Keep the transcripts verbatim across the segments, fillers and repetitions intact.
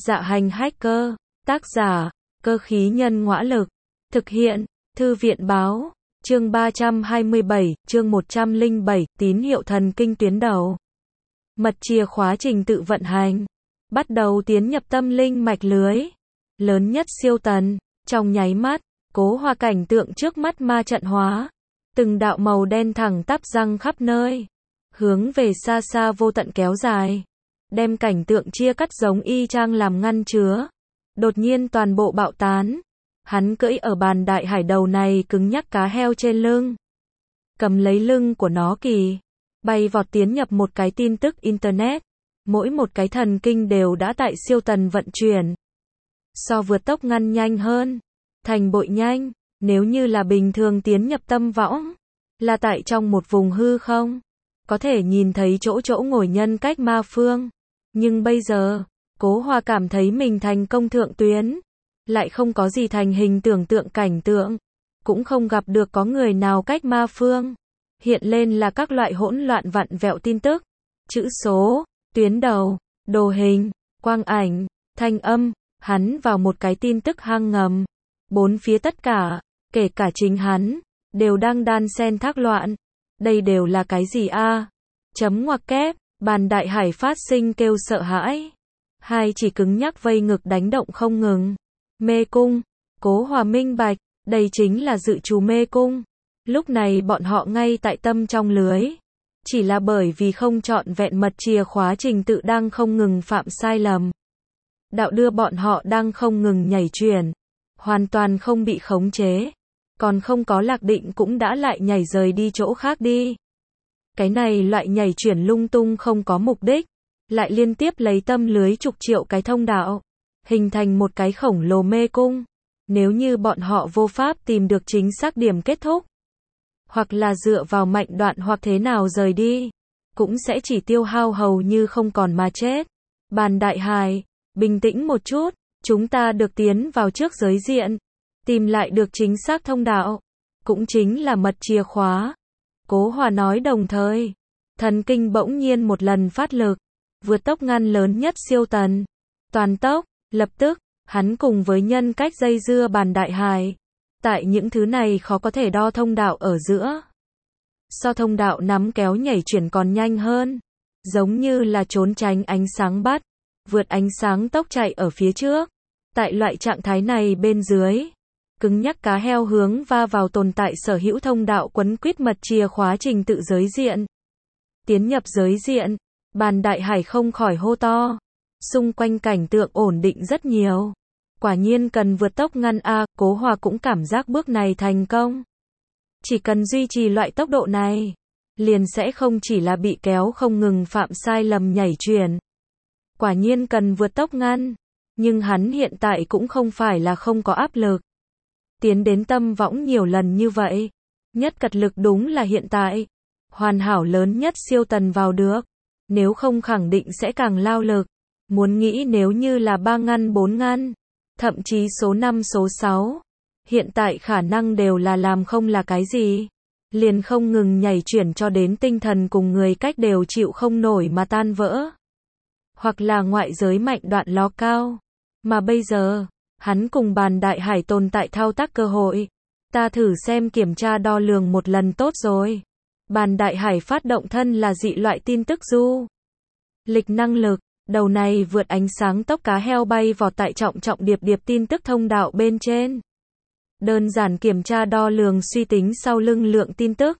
Dạ hành hacker, tác giả, cơ khí nhân ngõa lực, thực hiện, thư viện báo, chương ba trăm hai mươi bảy, chương một trăm lẻ bảy, tín hiệu thần kinh tuyến đầu. Mật chìa khóa trình tự vận hành, bắt đầu tiến nhập tâm linh mạch lưới, lớn nhất siêu tần, trong nháy mắt, Cố Hòa cảnh tượng trước mắt ma trận hóa, từng đạo màu đen thẳng tắp răng khắp nơi, hướng về xa xa vô tận kéo dài, đem cảnh tượng chia cắt giống y chang làm ngăn chứa. Đột nhiên toàn bộ bạo tán. Hắn cưỡi ở bàn đại hải đầu này cứng nhắc cá heo trên lưng. Cầm lấy lưng của nó kỳ. Bay vọt tiến nhập một cái tin tức internet. Mỗi một cái thần kinh đều đã tại siêu tần vận chuyển. So vượt tốc ngăn nhanh hơn. Thành bội nhanh. Nếu như là bình thường tiến nhập tâm võng. Là tại trong một vùng hư không. Có thể nhìn thấy chỗ chỗ ngồi nhân cách ma phương. Nhưng bây giờ, Cố Hòa cảm thấy mình thành công thượng tuyến. Lại không có gì thành hình tưởng tượng cảnh tượng. Cũng không gặp được có người nào cách ma phương. Hiện lên là các loại hỗn loạn vặn vẹo tin tức. Chữ số, tuyến đầu, đồ hình, quang ảnh, thanh âm. Hắn vào một cái tin tức hang ngầm. Bốn phía tất cả, kể cả chính hắn, đều đang đan xen thác loạn. Đây đều là cái gì a? Chấm ngoặc kép, bàn đại hải phát sinh kêu sợ hãi. Hai chỉ cứng nhắc vây ngực đánh động không ngừng. Mê cung, Cố Hòa minh bạch, đây chính là dự trù mê cung. Lúc này bọn họ ngay tại tâm trong lưới. Chỉ là bởi vì không trọn vẹn mật chìa khóa trình tự đang không ngừng phạm sai lầm. Đạo đưa bọn họ đang không ngừng nhảy chuyển. Hoàn toàn không bị khống chế. Còn không có lạc định cũng đã lại nhảy rời đi chỗ khác đi. Cái này loại nhảy chuyển lung tung không có mục đích. Lại liên tiếp lấy tâm lưới chục triệu cái thông đạo. Hình thành một cái khổng lồ mê cung. Nếu như bọn họ vô pháp tìm được chính xác điểm kết thúc. Hoặc là dựa vào mạnh đoạn hoặc thế nào rời đi. Cũng sẽ chỉ tiêu hao hầu như không còn mà chết. Bàn đại hải, bình tĩnh một chút. Chúng ta được tiến vào trước giới diện. Tìm lại được chính xác thông đạo. Cũng chính là mật chìa khóa. Cố Hòa nói đồng thời. Thần kinh bỗng nhiên một lần phát lực. Vượt tốc ngăn lớn nhất siêu tần. Toàn tốc, lập tức, hắn cùng với nhân cách dây dưa bàn đại hải. Tại những thứ này khó có thể đo thông đạo ở giữa. So thông đạo nắm kéo nhảy chuyển còn nhanh hơn. Giống như là trốn tránh ánh sáng bắt. Vượt ánh sáng tốc chạy ở phía trước. Tại loại trạng thái này bên dưới. Cứng nhắc cá heo hướng va vào tồn tại sở hữu thông đạo quấn quýt mật chìa khóa trình tự giới diện. Tiến nhập giới diện. Bàn đại hải không khỏi hô to. Xung quanh cảnh tượng ổn định rất nhiều. Quả nhiên cần vượt tốc ngăn a, Cố Hòa cũng cảm giác bước này thành công. Chỉ cần duy trì loại tốc độ này, liền sẽ không chỉ là bị kéo không ngừng phạm sai lầm nhảy chuyển. Quả nhiên cần vượt tốc ngăn, nhưng hắn hiện tại cũng không phải là không có áp lực. Tiến đến tâm võng nhiều lần như vậy, nhất cật lực đúng là hiện tại. Hoàn hảo lớn nhất siêu tần vào được. Nếu không khẳng định sẽ càng lao lực. Muốn nghĩ nếu như là ba ngăn bốn ngăn, thậm chí số năm số sáu, hiện tại khả năng đều là làm không là cái gì. Liền không ngừng nhảy chuyển cho đến tinh thần cùng người cách đều chịu không nổi mà tan vỡ. Hoặc là ngoại giới mạnh đoạn ló cao. Mà bây giờ, hắn cùng bàn đại hải tồn tại thao tác cơ hội. Ta thử xem kiểm tra đo lường một lần tốt rồi. Bàn đại hải phát động thân là dị loại tin tức du. Lịch năng lực, đầu này vượt ánh sáng tốc cá heo bay vọt tại trọng trọng điệp điệp tin tức thông đạo bên trên. Đơn giản kiểm tra đo lường suy tính sau lưng lượng tin tức.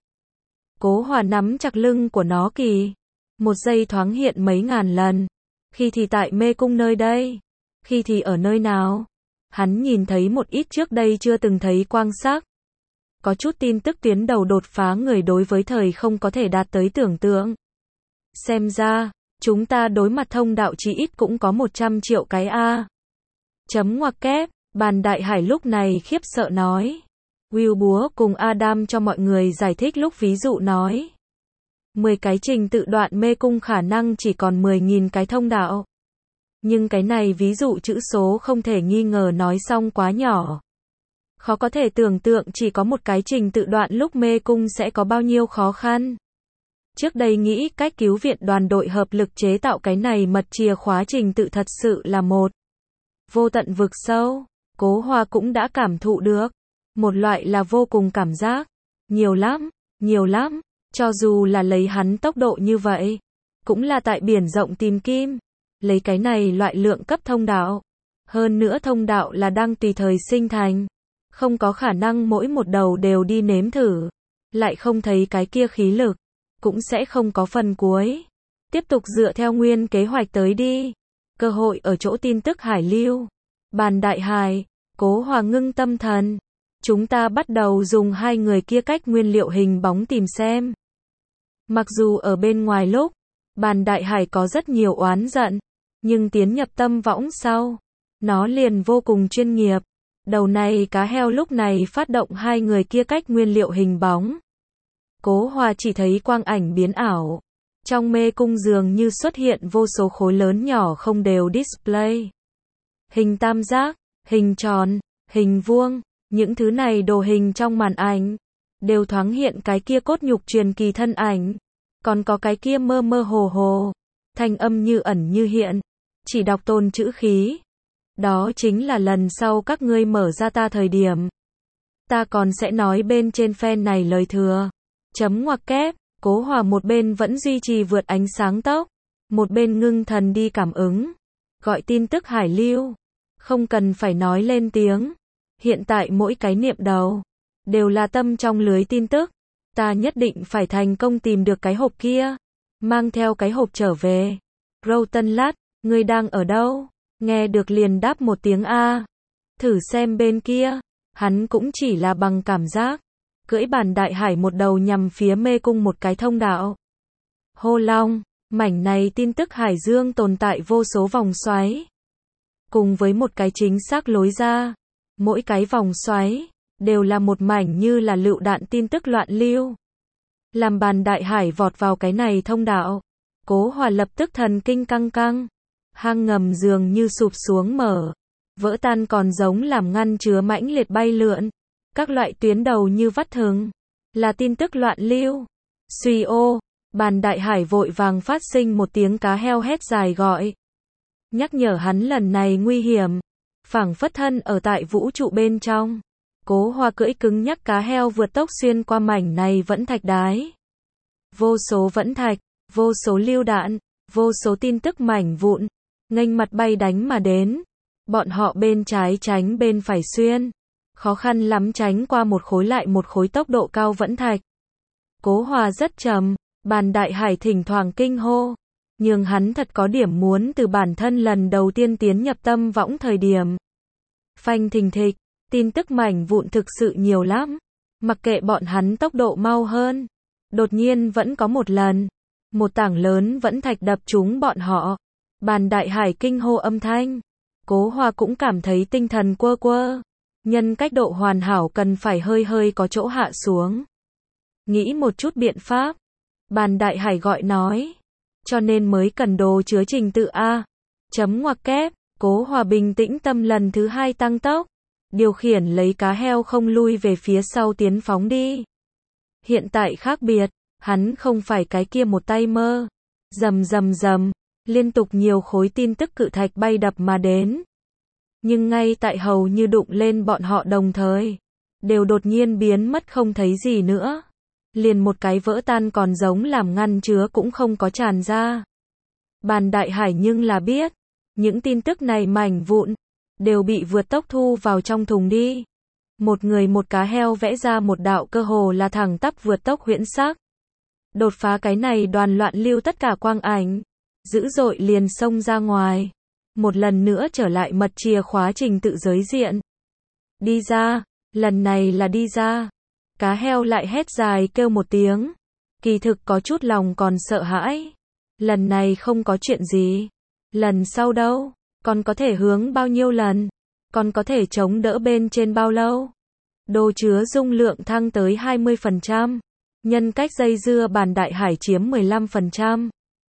Cố Hòa nắm chặt lưng của nó kỳ. Một giây thoáng hiện mấy ngàn lần. Khi thì tại mê cung nơi đây. Khi thì ở nơi nào. Hắn nhìn thấy một ít trước đây chưa từng thấy quang sắc. Có chút tin tức tuyến đầu đột phá người đối với thời không có thể đạt tới tưởng tượng. Xem ra, chúng ta đối mặt thông đạo chỉ ít cũng có một trăm triệu cái A. Chấm ngoặc kép, bàn đại hải lúc này khiếp sợ nói. Will Búa cùng Adam cho mọi người giải thích lúc ví dụ nói. mười cái trình tự đoạn mê cung khả năng chỉ còn mười nghìn cái thông đạo. Nhưng cái này ví dụ chữ số không thể nghi ngờ nói xong quá nhỏ. Khó có thể tưởng tượng chỉ có một cái trình tự đoạn lúc mê cung sẽ có bao nhiêu khó khăn. Trước đây nghĩ cách cứu viện đoàn đội hợp lực chế tạo cái này mật chìa khóa trình tự thật sự là một vô tận vực sâu. Cố Hòa cũng đã cảm thụ được. Một loại là vô cùng cảm giác. Nhiều lắm, nhiều lắm. Cho dù là lấy hắn tốc độ như vậy. Cũng là tại biển rộng tìm kim. Lấy cái này loại lượng cấp thông đạo. Hơn nữa thông đạo là đang tùy thời sinh thành. Không có khả năng mỗi một đầu đều đi nếm thử. Lại không thấy cái kia khí lực. Cũng sẽ không có phần cuối. Tiếp tục dựa theo nguyên kế hoạch tới đi. Cơ hội ở chỗ tin tức hải lưu. Bàn đại hải, Cố Hòa ngưng tâm thần. Chúng ta bắt đầu dùng hai người kia cách nguyên liệu hình bóng tìm xem. Mặc dù ở bên ngoài lúc, Bàn đại hải có rất nhiều oán giận. Nhưng tiến nhập tâm võng sau. Nó liền vô cùng chuyên nghiệp. Đầu này cá heo lúc này phát động hai người kia cách nguyên liệu hình bóng. Cố Hòa chỉ thấy quang ảnh biến ảo. Trong mê cung dường như xuất hiện vô số khối lớn nhỏ không đều display. Hình tam giác, hình tròn, hình vuông, những thứ này đồ hình trong màn ảnh. Đều thoáng hiện cái kia cốt nhục truyền kỳ thân ảnh. Còn có cái kia mơ mơ hồ hồ. Thanh âm như ẩn như hiện. Chỉ đọc tôn chữ khí. Đó chính là lần sau các ngươi mở ra ta thời điểm. Ta còn sẽ nói bên trên fan này lời thừa. Chấm ngoặc kép. Cố Hòa một bên vẫn duy trì vượt ánh sáng tốc. Một bên ngưng thần đi cảm ứng. Gọi tin tức hải lưu. Không cần phải nói lên tiếng. Hiện tại mỗi cái niệm đầu. Đều là tâm trong lưới tin tức. Ta nhất định phải thành công tìm được cái hộp kia. Mang theo cái hộp trở về. Roten lát, ngươi đang ở đâu? Nghe được liền đáp một tiếng A. Thử xem bên kia. Hắn cũng chỉ là bằng cảm giác. Cưỡi Bàn đại hải một đầu nhằm phía mê cung một cái thông đạo. Hô long, mảnh này tin tức hải dương tồn tại vô số vòng xoáy. Cùng với một cái chính xác lối ra. Mỗi cái vòng xoáy, đều là một mảnh như là lựu đạn tin tức loạn lưu. Làm Bàn đại hải vọt vào cái này thông đạo. Cố Hòa lập tức thần kinh căng căng. Hang ngầm dường như sụp xuống mở. Vỡ tan còn giống làm ngăn chứa mãnh liệt bay lượn. Các loại tuyến đầu như vắt thừng. Là tin tức loạn lưu. Suy ô. Bàn đại hải vội vàng phát sinh một tiếng cá heo hét dài gọi. Nhắc nhở hắn lần này nguy hiểm. Phảng phất thân ở tại vũ trụ bên trong. Cố Hòa cưỡi cứng nhắc cá heo vượt tốc xuyên qua mảnh này vẫn thạch đái. Vô số vẫn thạch. Vô số lưu đạn. Vô số tin tức mảnh vụn. Nghênh mặt bay đánh mà đến. Bọn họ bên trái tránh bên phải xuyên. Khó khăn lắm tránh qua một khối lại một khối tốc độ cao vẫn thạch. Cố Hòa rất trầm. Bàn đại hải thỉnh thoảng kinh hô. Nhưng hắn thật có điểm muốn từ bản thân lần đầu tiên tiến nhập tâm võng thời điểm. Phanh thình thịch. Tin tức mảnh vụn thực sự nhiều lắm. Mặc kệ bọn hắn tốc độ mau hơn. Đột nhiên vẫn có một lần. Một tảng lớn vẫn thạch đập trúng bọn họ. Bàn đại hải kinh hô âm thanh. Cố Hòa cũng cảm thấy tinh thần quơ quơ. Nhân cách độ hoàn hảo cần phải hơi hơi có chỗ hạ xuống. Nghĩ một chút biện pháp. Bàn đại hải gọi nói. Cho nên mới cần đồ chứa trình tự A. Chấm ngoặc kép. Cố Hòa bình tĩnh tâm lần thứ hai tăng tốc. Điều khiển lấy cá heo không lui về phía sau tiến phóng đi. Hiện tại khác biệt. Hắn không phải cái kia một tay mơ. Rầm rầm rầm. Liên tục nhiều khối tin tức cự thạch bay đập mà đến. Nhưng ngay tại hầu như đụng lên bọn họ đồng thời. Đều đột nhiên biến mất không thấy gì nữa. Liền một cái vỡ tan còn giống làm ngăn chứa cũng không có tràn ra. Bàn đại hải nhưng là biết. Những tin tức này mảnh vụn. Đều bị vượt tốc thu vào trong thùng đi. Một người một cá heo vẽ ra một đạo cơ hồ là thẳng tắp vượt tốc huyễn sắc. Đột phá cái này đoàn loạn lưu tất cả quang ảnh. Dữ dội liền xông ra ngoài. Một lần nữa trở lại mật chìa khóa trình tự giới diện. Đi ra. Lần này là đi ra. Cá heo lại hét dài kêu một tiếng. Kỳ thực có chút lòng còn sợ hãi. Lần này không có chuyện gì. Lần sau đâu? Còn có thể hướng bao nhiêu lần? Còn có thể chống đỡ bên trên bao lâu? Đồ chứa dung lượng thăng tới hai mươi phần trăm. Nhân cách dây dưa Bàn đại hải chiếm mười lăm phần trăm.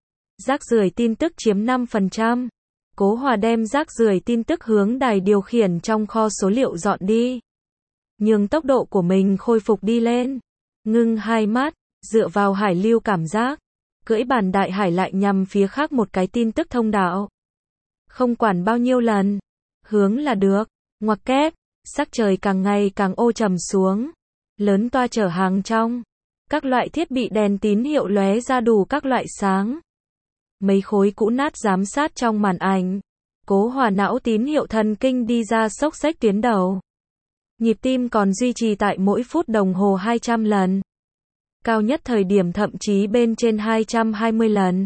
Rác rưởi tin tức chiếm năm phần trăm. Cố Hòa đem rác rưởi tin tức hướng đài điều khiển trong kho số liệu dọn đi. Nhưng tốc độ của mình khôi phục đi lên. Ngưng hai mắt, dựa vào hải lưu cảm giác. Cưỡi Bàn đại hải lại nhằm phía khác một cái tin tức thông đạo. Không quản bao nhiêu lần. hướng là được. Ngoặc kép, sắc trời càng ngày càng ô trầm xuống. Lớn toa chở hàng trong. Các loại thiết bị đèn tín hiệu lóe ra đủ các loại sáng. Mấy khối cũ nát giám sát trong màn ảnh. Cố Hòa não tín hiệu thần kinh đi ra xốc xếch tuyến đầu. Nhịp tim còn duy trì tại mỗi phút đồng hồ hai trăm lần. Cao nhất thời điểm thậm chí bên trên hai trăm hai mươi lần.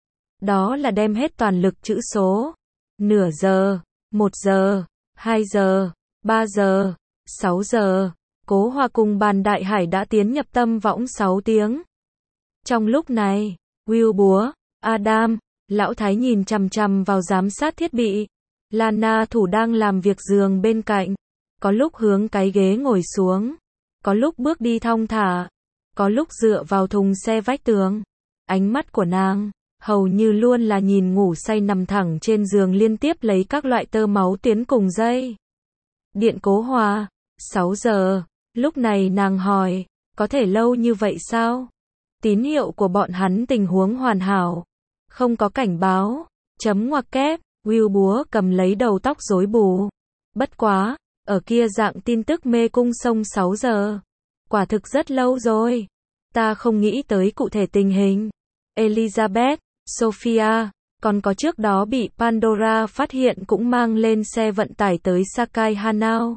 Đó là đem hết toàn lực chữ số. Nửa giờ, một giờ, hai giờ, ba giờ, sáu giờ. Cố Hòa cùng Bàn Đại Hải đã tiến nhập tâm võng sáu tiếng. Trong lúc này, Will Búa, Adam, Lão Thái nhìn chằm chằm vào giám sát thiết bị. Lana thủ đang làm việc giường bên cạnh. Có lúc hướng cái ghế ngồi xuống. Có lúc bước đi thong thả. Có lúc dựa vào thùng xe vách tường. Ánh mắt của nàng hầu như luôn là nhìn ngủ say nằm thẳng trên giường liên tiếp lấy các loại tơ máu tuyến cùng dây. Điện Cố Hòa, sáu giờ. Lúc này nàng hỏi, có thể lâu như vậy sao? Tín hiệu của bọn hắn tình huống hoàn hảo. Không có cảnh báo. Chấm ngoặc kép, Will Búa cầm lấy đầu tóc rối bù. Bất quá, ở kia dạng tin tức mê cung sông sáu giờ. Quả thực rất lâu rồi. Ta không nghĩ tới cụ thể tình hình. Elizabeth, Sophia, còn có trước đó bị Pandora phát hiện cũng mang lên xe vận tải tới Sakai Hanao.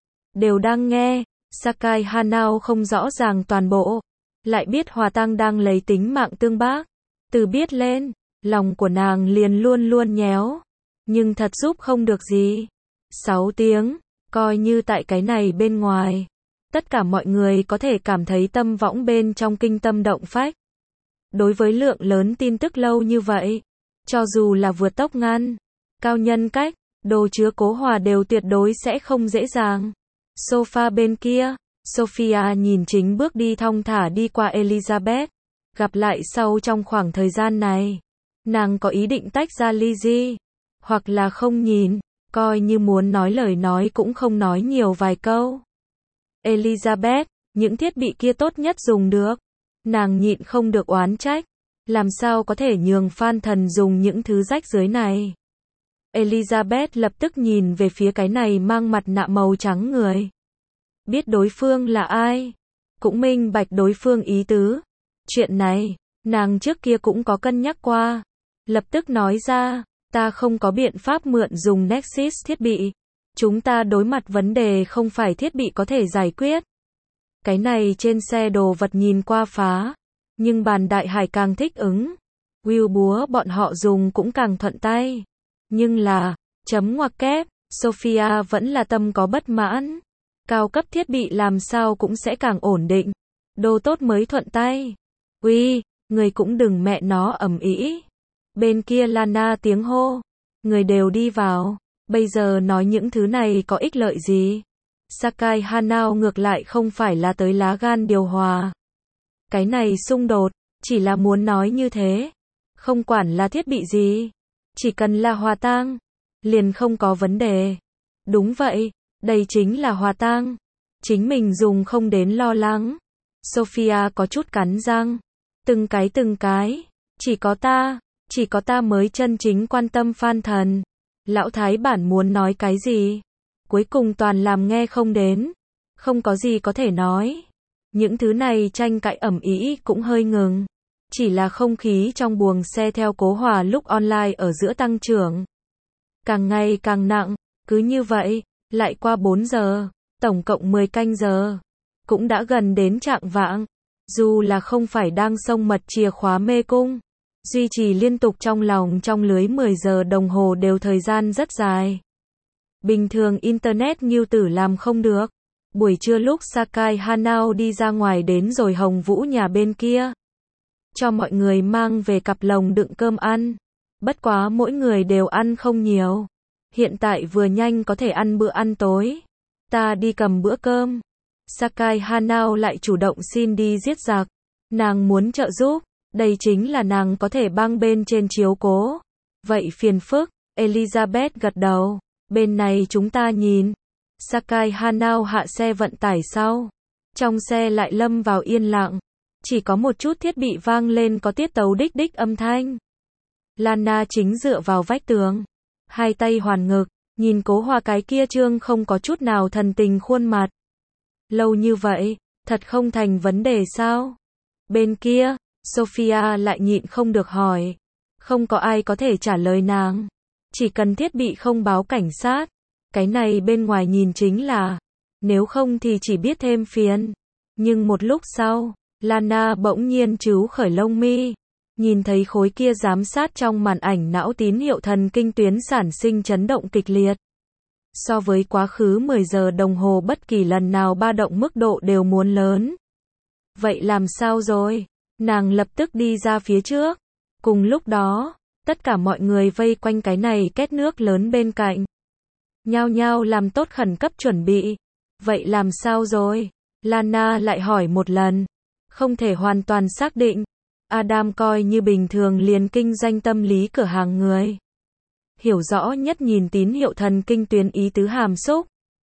Đều đang nghe, Sakai Hanao không rõ ràng toàn bộ. Lại biết Hòa Tăng đang lấy tính mạng tương bác. Từ biết lên, lòng của nàng liền luôn luôn nhéo. Nhưng thật giúp không được gì. Sáu tiếng, coi như tại cái này bên ngoài. Tất cả mọi người có thể cảm thấy tâm võng bên trong kinh tâm động phách. Đối với lượng lớn tin tức lâu như vậy, cho dù là vượt tốc ngăn, cao nhân cách, đồ chứa Cố Hòa đều tuyệt đối sẽ không dễ dàng. Sofa bên kia, Sophia nhìn chính bước đi thong thả đi qua Elizabeth. Gặp lại sau trong khoảng thời gian này, nàng có ý định tách ra Lizzie, hoặc là không nhìn, coi như muốn nói lời nói cũng không nói nhiều vài câu. Elizabeth, những thiết bị kia tốt nhất dùng được. Nàng nhịn không được oán trách. Làm sao có thể nhường Phan Thần dùng những thứ rách rưới này. Elizabeth lập tức nhìn về phía cái này mang mặt nạ màu trắng người. Biết đối phương là ai. Cũng minh bạch đối phương ý tứ. Chuyện này, nàng trước kia cũng có cân nhắc qua. Lập tức nói ra, ta không có biện pháp mượn dùng Nexus thiết bị. Chúng ta đối mặt vấn đề không phải thiết bị có thể giải quyết. Cái này trên xe đồ vật nhìn qua phá. Nhưng Bàn Đại Hải càng thích ứng. Will Búa bọn họ dùng cũng càng thuận tay. Nhưng là, chấm ngoặc kép, Sophia vẫn là tâm có bất mãn. Cao cấp thiết bị làm sao cũng sẽ càng ổn định. Đồ tốt mới thuận tay. Uy, người cũng đừng mẹ nó ầm ĩ. Bên kia Lana tiếng hô. Người đều đi vào. Bây giờ nói những thứ này có ích lợi gì? Sakai Hanao ngược lại không phải là tới lá gan điều hòa. Cái này xung đột, chỉ là muốn nói như thế. Không quản là thiết bị gì. Chỉ cần là hòa tang, liền không có vấn đề. Đúng vậy, đây chính là hòa tang. Chính mình dùng không đến lo lắng. Sophia có chút cắn răng. Từng cái từng cái. Chỉ có ta, chỉ có ta mới chân chính quan tâm Phan Thần. Lão Thái bản muốn nói cái gì? Cuối cùng toàn làm nghe không đến. Không có gì có thể nói. Những thứ này tranh cãi ầm ĩ cũng hơi ngừng. Chỉ là không khí trong buồng xe theo Cố Hòa lúc online ở giữa tăng trưởng. Càng ngày càng nặng. Cứ như vậy, lại qua bốn giờ. Tổng cộng mười canh giờ. Cũng đã gần đến trạng vạng. Dù là không phải đang xông mật chìa khóa mê cung. Duy trì liên tục trong lòng trong lưới mười giờ đồng hồ đều thời gian rất dài. Bình thường Internet Nghiêu Tử làm không được. Buổi trưa lúc Sakai Hanao đi ra ngoài đến rồi Hồng Vũ nhà bên kia. Cho mọi người mang về cặp lồng đựng cơm ăn. Bất quá mỗi người đều ăn không nhiều. Hiện tại vừa nhanh có thể ăn bữa ăn tối. Ta đi cầm bữa cơm. Sakai Hanao lại chủ động xin đi giết giặc. Nàng muốn trợ giúp. Đây chính là nàng có thể băng bên trên chiếu cố. Vậy phiền phức. Elizabeth gật đầu. Bên này chúng ta nhìn. Sakai Hanao hạ xe vận tải sau. Trong xe lại lâm vào yên lặng. Chỉ có một chút thiết bị vang lên có tiết tấu đích đích âm thanh. Lana chính dựa vào vách tường. Hai tay hoàn ngực. Nhìn Cố Hòa cái kia trương không có chút nào thần tình khuôn mặt. Lâu như vậy, thật không thành vấn đề sao? Bên kia, Sophia lại nhịn không được hỏi. Không có ai có thể trả lời nàng. Chỉ cần thiết bị không báo cảnh sát. Cái này bên ngoài nhìn chính là, nếu không thì chỉ biết thêm phiền. Nhưng một lúc sau, Lana bỗng nhiên trứu khởi lông mi. Nhìn thấy khối kia giám sát trong màn ảnh não tín hiệu thần kinh tuyến sản sinh chấn động kịch liệt. So với quá khứ mười giờ đồng hồ bất kỳ lần nào ba động mức độ đều muốn lớn. Vậy làm sao rồi? Nàng lập tức đi ra phía trước. Cùng lúc đó, tất cả mọi người vây quanh cái này két nước lớn bên cạnh. Nhao nhao làm tốt khẩn cấp chuẩn bị. Vậy làm sao rồi? Lana lại hỏi một lần. Không thể hoàn toàn xác định. Adam coi như bình thường liền kinh doanh tâm lý cửa hàng người. Hiểu rõ nhất nhìn tín hiệu thần kinh tuyến ý tứ hàm xúc.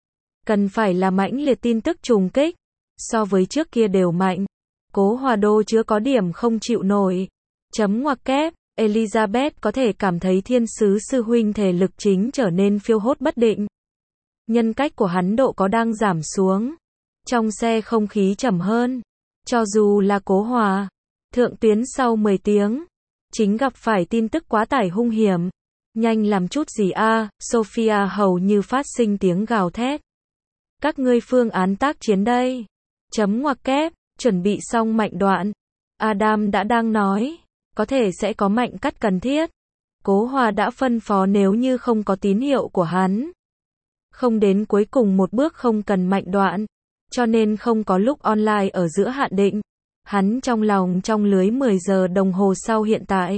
Cần phải là mãnh liệt tin tức trùng kích. So với trước kia đều mạnh. Cố Hòa đô chứa có điểm không chịu nổi. Chấm ngoặc kép, Elizabeth có thể cảm thấy thiên sứ sư huynh thể lực chính trở nên phiêu hốt bất định. Nhân cách của hắn độ có đang giảm xuống. Trong xe không khí trầm hơn. Cho dù là Cố Hòa, thượng tuyến sau mười tiếng, chính gặp phải tin tức quá tải hung hiểm. Nhanh làm chút gì a? Sophia hầu như phát sinh tiếng gào thét. Các ngươi phương án tác chiến đây. Chấm ngoặc kép, chuẩn bị xong mạnh đoạn. Adam đã đang nói, có thể sẽ có mạnh cắt cần thiết. Cố Hòa đã phân phó nếu như không có tín hiệu của hắn. Không đến cuối cùng một bước không cần mạnh đoạn. Cho nên không có lúc online ở giữa hạn định. Hắn trong lòng trong lưới mười giờ đồng hồ sau hiện tại.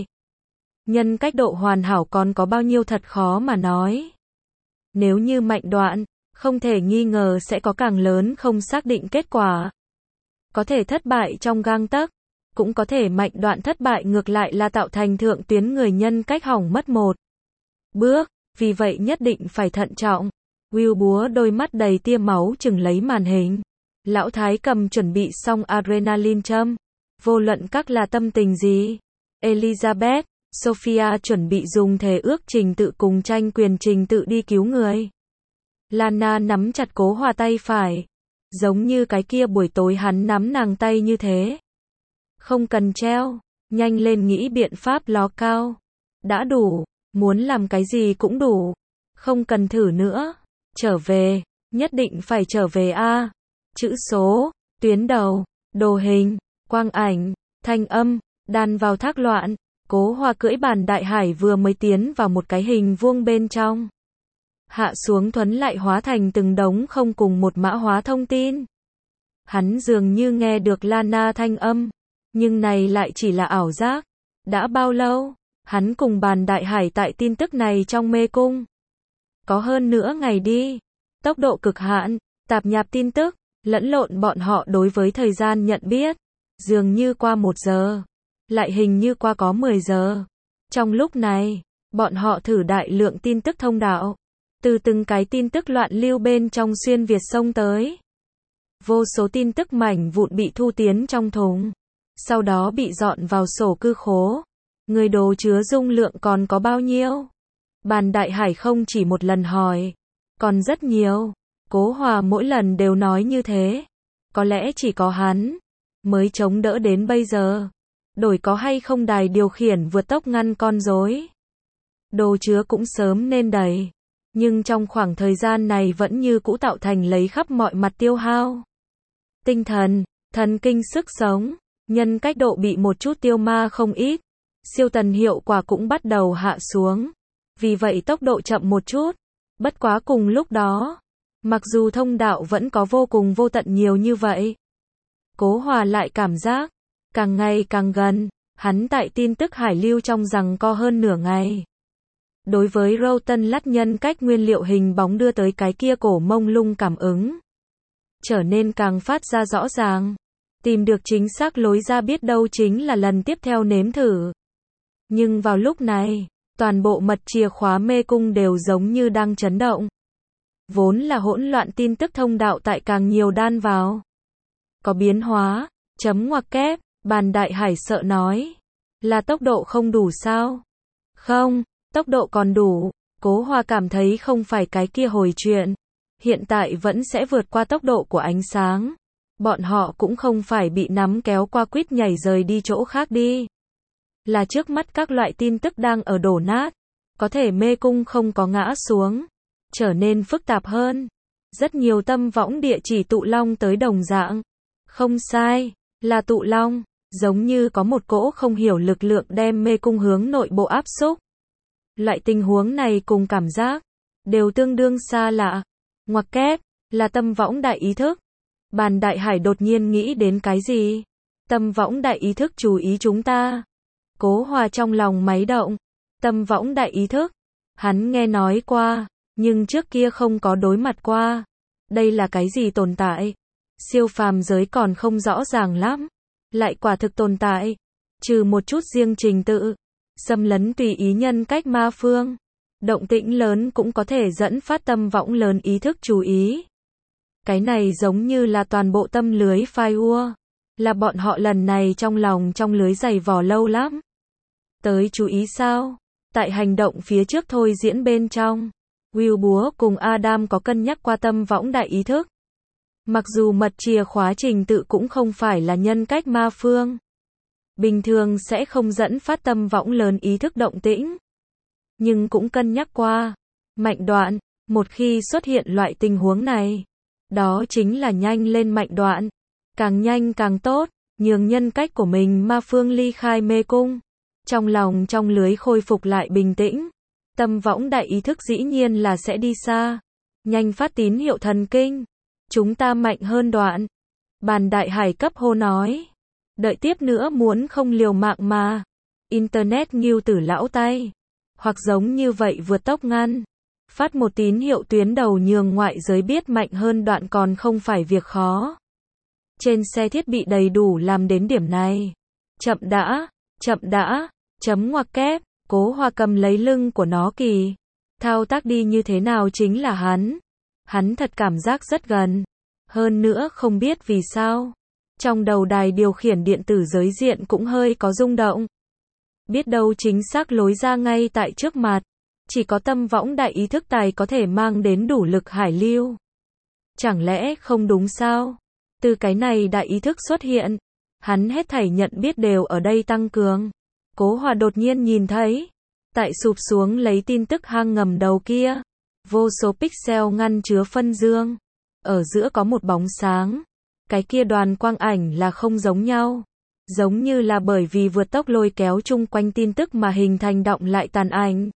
Nhân cách độ hoàn hảo còn có bao nhiêu thật khó mà nói. Nếu như mạnh đoạn, không thể nghi ngờ sẽ có càng lớn không xác định kết quả. Có thể thất bại trong gang tấc, cũng có thể mạnh đoạn thất bại ngược lại là tạo thành thượng tuyến người nhân cách hỏng mất một bước, vì vậy nhất định phải thận trọng. Will búa đôi mắt đầy tia máu chừng lấy màn hình. Lão Thái cầm chuẩn bị xong adrenaline châm. Vô luận các là tâm tình gì. Elizabeth, Sophia chuẩn bị dùng thể ước trình tự cùng tranh quyền trình tự đi cứu người. Lana nắm chặt Cố Hòa tay phải. Giống như cái kia buổi tối hắn nắm nàng tay như thế. Không cần treo. Nhanh lên nghĩ biện pháp ló cao. Đã đủ. Muốn làm cái gì cũng đủ. Không cần thử nữa. Trở về. Nhất định phải trở về a. Chữ số, tuyến đầu, đồ hình, quang ảnh, thanh âm, đan vào thác loạn. Cố Hòa cưỡi bàn đại hải vừa mới tiến vào một cái hình vuông bên trong. Hạ xuống thuấn lại hóa thành từng đống không cùng một mã hóa thông tin. Hắn dường như nghe được Lana thanh âm. Nhưng này lại chỉ là ảo giác. Đã bao lâu, hắn cùng bàn đại hải tại tin tức này trong mê cung. Có hơn nữa ngày đi. Tốc độ cực hạn, tạp nhạp tin tức. Lẫn lộn bọn họ đối với thời gian nhận biết. Dường như qua một giờ. Lại hình như qua có mười giờ. Trong lúc này, bọn họ thử đại lượng tin tức thông đạo. Từ từng cái tin tức loạn lưu bên trong xuyên Việt sông tới. Vô số tin tức mảnh vụn bị thu tiến trong thùng. Sau đó bị dọn vào sổ cư khố. Người đồ chứa dung lượng còn có bao nhiêu? Bàn đại hải không chỉ một lần hỏi. Còn rất nhiều. Cố Hòa mỗi lần đều nói như thế. Có lẽ chỉ có hắn mới chống đỡ đến bây giờ. Đổi có hay không đài điều khiển vượt tốc ngăn con rối. Đồ chứa cũng sớm nên đầy. Nhưng trong khoảng thời gian này vẫn như cũ tạo thành lấy khắp mọi mặt tiêu hao. Tinh thần, thần kinh sức sống, nhân cách độ bị một chút tiêu ma không ít. Siêu tần hiệu quả cũng bắt đầu hạ xuống. Vì vậy tốc độ chậm một chút. Bất quá cùng lúc đó, mặc dù thông đạo vẫn có vô cùng vô tận nhiều như vậy. Cố Hòa lại cảm giác, càng ngày càng gần, hắn tại tin tức hải lưu trong rằng co hơn nửa ngày. Đối với Rotten lắt nhân cách nguyên liệu hình bóng đưa tới cái kia cổ mông lung cảm ứng. Trở nên càng phát ra rõ ràng. Tìm được chính xác lối ra biết đâu chính là lần tiếp theo nếm thử. Nhưng vào lúc này, toàn bộ mật chìa khóa mê cung đều giống như đang chấn động. Vốn là hỗn loạn tin tức thông đạo tại càng nhiều đan vào. Có biến hóa, chấm ngoặc kép, bàn đại hải sợ nói. Là tốc độ không đủ sao? Không, tốc độ còn đủ. Cố Hòa cảm thấy không phải cái kia hồi chuyện. Hiện tại vẫn sẽ vượt qua tốc độ của ánh sáng. Bọn họ cũng không phải bị nắm kéo qua quýt nhảy rời đi chỗ khác đi. Là trước mắt các loại tin tức đang ở đổ nát. Có thể mê cung không có ngã xuống. Trở nên phức tạp hơn. Rất nhiều tâm võng địa chỉ tụ long tới đồng dạng. Không sai, là tụ long. Giống như có một cỗ không hiểu lực lượng đem mê cung hướng nội bộ áp xúc. Loại tình huống này cùng cảm giác đều tương đương xa lạ. Ngoặc kép, là tâm võng đại ý thức. Bàn Đại Hải đột nhiên nghĩ đến cái gì? Tâm võng đại ý thức chú ý chúng ta. Cố Hòa trong lòng máy động. Tâm võng đại ý thức. Hắn nghe nói qua, nhưng trước kia không có đối mặt qua. Đây là cái gì tồn tại? Siêu phàm giới còn không rõ ràng lắm. Lại quả thực tồn tại. Trừ một chút riêng trình tự. Xâm lấn tùy ý nhân cách ma phương. Động tĩnh lớn cũng có thể dẫn phát tâm võng lớn ý thức chú ý. Cái này giống như là toàn bộ tâm lưới firewall. Là bọn họ lần này trong lòng trong lưới dày vò lâu lắm. Tới chú ý sao? Tại hành động phía trước thôi diễn bên trong. Will Búa cùng Adam có cân nhắc qua tâm võng đại ý thức. Mặc dù mật chìa khóa trình tự cũng không phải là nhân cách ma phương. Bình thường sẽ không dẫn phát tâm võng lớn ý thức động tĩnh. Nhưng cũng cân nhắc qua. Mạnh đoạn, một khi xuất hiện loại tình huống này. Đó chính là nhanh lên mạnh đoạn. Càng nhanh càng tốt, nhường nhân cách của mình ma phương ly khai mê cung. Trong lòng trong lưới khôi phục lại bình tĩnh. Tâm võng đại ý thức dĩ nhiên là sẽ đi xa. Nhanh phát tín hiệu thần kinh. Chúng ta mạnh hơn đoạn. Bàn Đại Hải cấp hô nói. Đợi tiếp nữa muốn không liều mạng mà. Internet nghiêu tử lão tay. Hoặc giống như vậy vượt tốc ngăn. Phát một tín hiệu tuyến đầu nhường ngoại giới biết mạnh hơn đoạn còn không phải việc khó. Trên xe thiết bị đầy đủ làm đến điểm này. Chậm đã, chậm đã, chấm ngoặc kép, Cố Hòa cầm lấy lưng của nó kỳ. Thao tác đi như thế nào chính là hắn. Hắn thật cảm giác rất gần. Hơn nữa không biết vì sao. Trong đầu đài điều khiển điện tử giới diện cũng hơi có rung động. Biết đâu chính xác lối ra ngay tại trước mặt. Chỉ có tâm võng đại ý thức tài có thể mang đến đủ lực hải lưu. Chẳng lẽ không đúng sao? Từ cái này đại ý thức xuất hiện. Hắn hết thảy nhận biết đều ở đây tăng cường. Cố Hòa đột nhiên nhìn thấy. Tại sụp xuống lấy tin tức hang ngầm đầu kia. Vô số pixel ngăn chứa phân dương. Ở giữa có một bóng sáng. Cái kia đoàn quang ảnh là không giống nhau. Giống như là bởi vì vượt tốc lôi kéo chung quanh tin tức mà hình thành động lại tàn ảnh.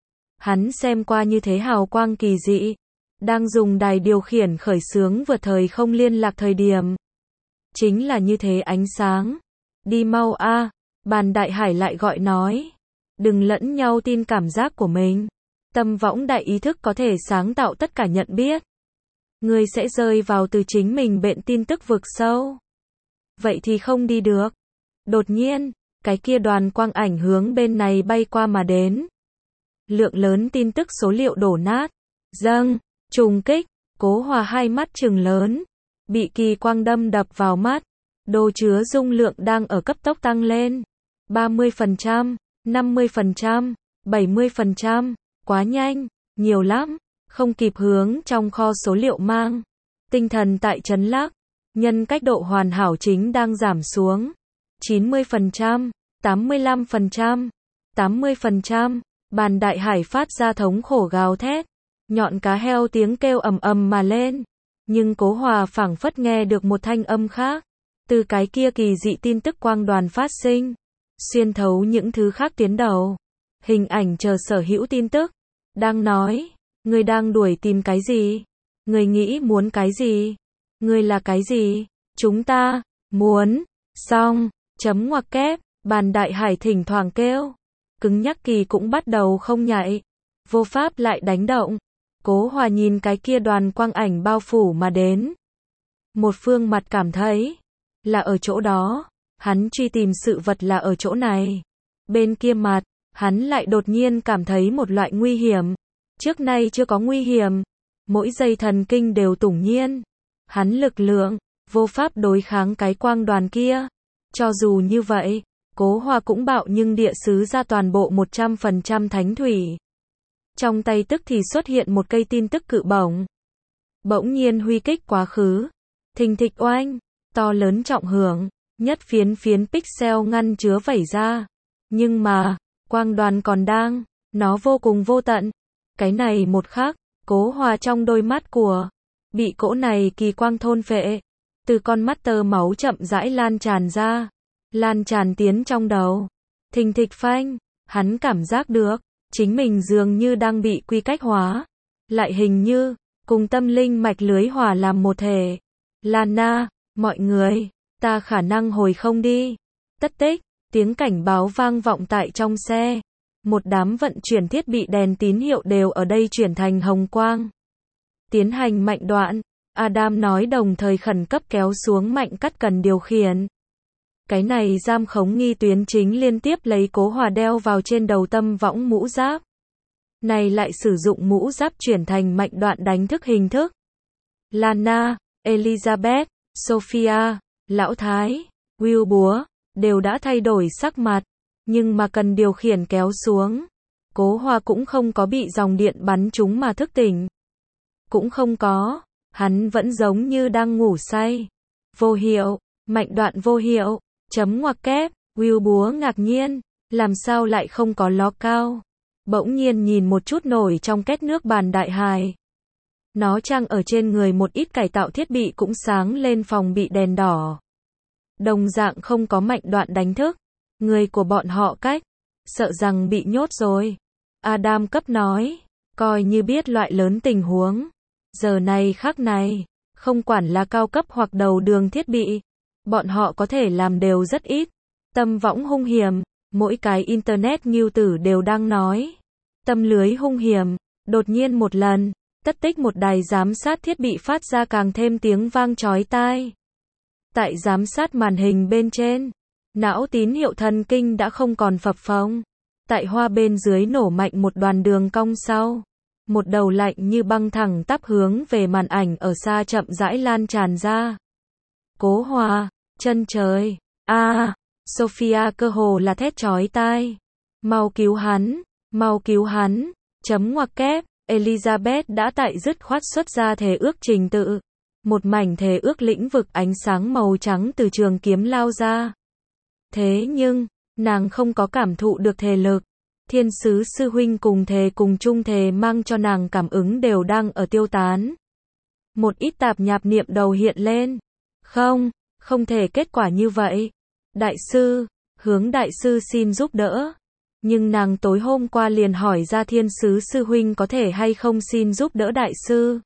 Hắn xem qua như thế hào quang kỳ dị. Đang dùng đài điều khiển khởi xướng vượt thời không liên lạc thời điểm. Chính là như thế ánh sáng. Đi mau a. Bàn Đại Hải lại gọi nói. Đừng lẫn nhau tin cảm giác của mình. Tâm võng đại ý thức có thể sáng tạo tất cả nhận biết. Người sẽ rơi vào từ chính mình bện tin tức vực sâu. Vậy thì không đi được. Đột nhiên, cái kia đoàn quang ảnh hướng bên này bay qua mà đến. Lượng lớn tin tức số liệu đổ nát. Dâng, trùng kích, Cố Hòa hai mắt trừng lớn. Bị kỳ quang đâm đập vào mắt. Đồ chứa dung lượng đang ở cấp tốc tăng lên. ba mươi phần trăm, năm mươi phần trăm, bảy mươi phần trăm. Quá nhanh, nhiều lắm. Không kịp hướng trong kho số liệu mang. Tinh thần tại chấn lắc. Nhân cách độ hoàn hảo chính đang giảm xuống. chín mươi phần trăm, tám mươi lăm phần trăm, tám mươi phần trăm. Bàn Đại Hải phát ra thống khổ gào thét. Nhọn cá heo tiếng kêu ầm ầm mà lên. Nhưng Cố Hòa phảng phất nghe được một thanh âm khác. Từ cái kia kỳ dị tin tức quang đoàn phát sinh. Xuyên thấu những thứ khác tiến đầu. Hình ảnh chờ sở hữu tin tức. Đang nói. Người đang đuổi tìm cái gì? Người nghĩ muốn cái gì? Người là cái gì? Chúng ta, muốn, xong, chấm ngoặc kép, Bàn Đại Hải thỉnh thoảng kêu. Cứng nhắc kỳ cũng bắt đầu không nhạy. Vô pháp lại đánh động. Cố Hòa nhìn cái kia đoàn quang ảnh bao phủ mà đến. Một phương mặt cảm thấy. Là ở chỗ đó. Hắn truy tìm sự vật là ở chỗ này. Bên kia mặt, hắn lại đột nhiên cảm thấy một loại nguy hiểm. Trước nay chưa có nguy hiểm. Mỗi giây thần kinh đều tủng nhiên. Hắn lực lượng, vô pháp đối kháng cái quang đoàn kia. Cho dù như vậy, Cố Hòa cũng bạo nhưng địa sứ ra toàn bộ một trăm phần trăm thánh thủy. Trong tay tức thì xuất hiện một cây tin tức cự bổng. Bỗng nhiên huy kích quá khứ. Thình thịch oanh, to lớn trọng hưởng, nhất phiến phiến pixel ngăn chứa vẩy ra. Nhưng mà, quang đoàn còn đang, nó vô cùng vô tận. Cái này một khắc, Cố Hòa trong đôi mắt của, bị cỗ này kỳ quang thôn phệ. Từ con mắt tơ máu chậm rãi lan tràn ra, lan tràn tiến trong đầu. Thình thịch phanh, hắn cảm giác được, chính mình dường như đang bị quy cách hóa. Lại hình như, cùng tâm linh mạch lưới hòa làm một thể. Lana, mọi người, ta khả năng hồi không đi. Tất tích, tiếng cảnh báo vang vọng tại trong xe. Một đám vận chuyển thiết bị đèn tín hiệu đều ở đây chuyển thành hồng quang. Tiến hành mạnh đoạn, Adam nói đồng thời khẩn cấp kéo xuống mạnh cắt cần điều khiển. Cái này giam khống nghi tuyến chính liên tiếp lấy Cố Hòa đeo vào trên đầu tâm võng mũ giáp. Này lại sử dụng mũ giáp chuyển thành mạnh đoạn đánh thức hình thức. Lana, Elizabeth, Sophia, Lão Thái, Will Búa, đều đã thay đổi sắc mặt. Nhưng mà cần điều khiển kéo xuống. Cố Hòa cũng không có bị dòng điện bắn trúng mà thức tỉnh. Cũng không có. Hắn vẫn giống như đang ngủ say. Vô hiệu, mạnh đoạn vô hiệu, chấm ngoặc kép, Will Búa ngạc nhiên, làm sao lại không có ló cao. Bỗng nhiên nhìn một chút nổi trong két nước bàn đại hài. Nó trang ở trên người một ít cải tạo thiết bị cũng sáng lên phòng bị đèn đỏ. Đồng dạng không có mạnh đoạn đánh thức. Người của bọn họ cách, sợ rằng bị nhốt rồi. Adam cấp nói, coi như biết loại lớn tình huống. Giờ này khắc này, không quản là cao cấp hoặc đầu đường thiết bị, bọn họ có thể làm đều rất ít. Tâm võng hung hiểm, mỗi cái internet nghiêu tử đều đang nói. Tâm lưới hung hiểm, đột nhiên một lần, tất tích một đài giám sát thiết bị phát ra càng thêm tiếng vang chói tai. Tại giám sát màn hình bên trên, não tín hiệu thần kinh đã không còn phập phồng. Tại hoa bên dưới nổ mạnh một đoàn đường cong sau. Một đầu lạnh như băng thẳng tắp hướng về màn ảnh ở xa chậm rãi lan tràn ra. Cố Hòa, chân trời, a à, Sophia cơ hồ là thét chói tai. Mau cứu hắn, mau cứu hắn, chấm ngoặc kép, Elizabeth đã tại dứt khoát xuất ra thề ước trình tự. Một mảnh thề ước lĩnh vực ánh sáng màu trắng từ trường kiếm lao ra. Thế nhưng, nàng không có cảm thụ được thể lực. Thiên sứ sư huynh cùng thề cùng chung thề mang cho nàng cảm ứng đều đang ở tiêu tán. Một ít tạp nhạp niệm đầu hiện lên. Không, không thể kết quả như vậy. Đại sư, hướng đại sư xin giúp đỡ. Nhưng nàng tối hôm qua liền hỏi ra thiên sứ sư huynh có thể hay không xin giúp đỡ đại sư.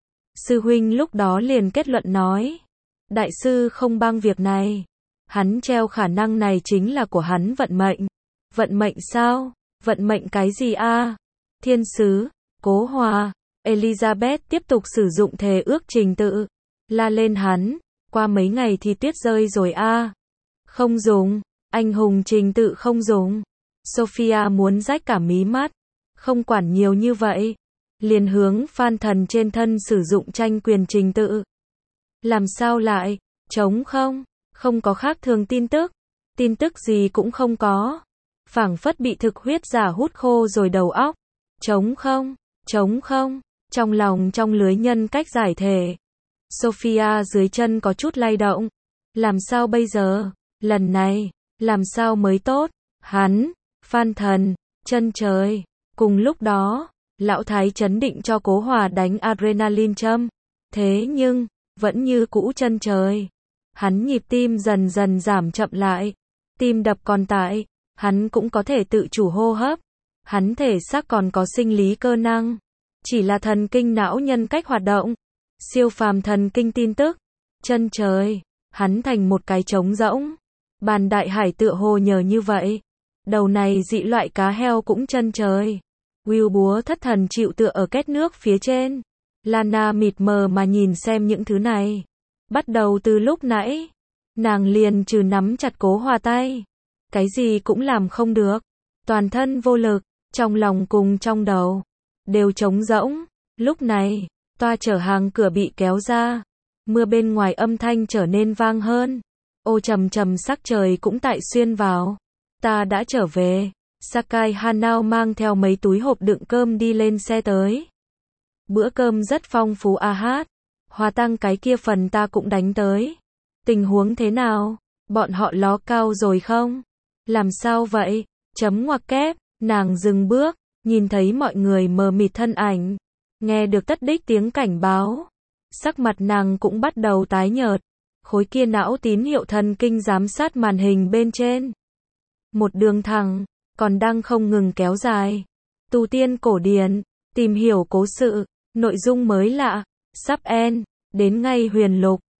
Sư huynh lúc đó liền kết luận nói. Đại sư không bang việc này. Hắn treo khả năng này chính là của hắn vận mệnh. Vận mệnh sao? Vận mệnh cái gì a? Thiên sứ, Cố Hòa, Elizabeth tiếp tục sử dụng thề ước trình tự. La lên hắn, qua mấy ngày thì tuyết rơi rồi a. Không dùng, anh hùng trình tự không dùng. Sophia muốn rách cả mí mắt. Không quản nhiều như vậy. Liền hướng Phan Thần trên thân sử dụng tranh quyền trình tự. Làm sao lại, trống không? Không có khác thường tin tức. Tin tức gì cũng không có. Phảng phất bị thực huyết giả hút khô rồi đầu óc. Trống không, trống không, trong lòng trong lưới nhân cách giải thể. Sophia dưới chân có chút lay động. Làm sao bây giờ? Lần này, làm sao mới tốt? Hắn, Phan Thần, chân trời. Cùng lúc đó, Lão Thái chấn định cho Cố Hòa đánh adrenaline châm. Thế nhưng, vẫn như cũ chân trời. Hắn nhịp tim dần dần giảm chậm lại. Tim đập còn tại. Hắn cũng có thể tự chủ hô hấp. Hắn thể xác còn có sinh lý cơ năng. Chỉ là thần kinh não nhân cách hoạt động. Siêu phàm thần kinh tin tức. Chân trời. Hắn thành một cái trống rỗng. Bàn đại hải tựa hồ nhờ như vậy. Đầu này dị loại cá heo cũng chân trời. Will Búa thất thần chịu tựa ở két nước phía trên. Lana mịt mờ mà nhìn xem những thứ này. Bắt đầu từ lúc nãy. Nàng liền trừ nắm chặt Cố Hòa tay. Cái gì cũng làm không được. Toàn thân vô lực. Trong lòng cùng trong đầu. Đều trống rỗng. Lúc này, toa chở hàng cửa bị kéo ra. Mưa bên ngoài âm thanh trở nên vang hơn. Ô trầm trầm sắc trời cũng tại xuyên vào. Ta đã trở về. Sakai Hanao mang theo mấy túi hộp đựng cơm đi lên xe tới. Bữa cơm rất phong phú a hát. Hòa tăng cái kia phần ta cũng đánh tới. Tình huống thế nào? Bọn họ ló cao rồi không? Làm sao vậy? Chấm ngoặc kép, nàng dừng bước, nhìn thấy mọi người mờ mịt thân ảnh. Nghe được tất đích tiếng cảnh báo. Sắc mặt nàng cũng bắt đầu tái nhợt. Khối kia não tín hiệu thần kinh giám sát màn hình bên trên. Một đường thẳng, còn đang không ngừng kéo dài. Tu tiên cổ điển, tìm hiểu cố sự, nội dung mới lạ, sắp end, đến ngay huyền lục.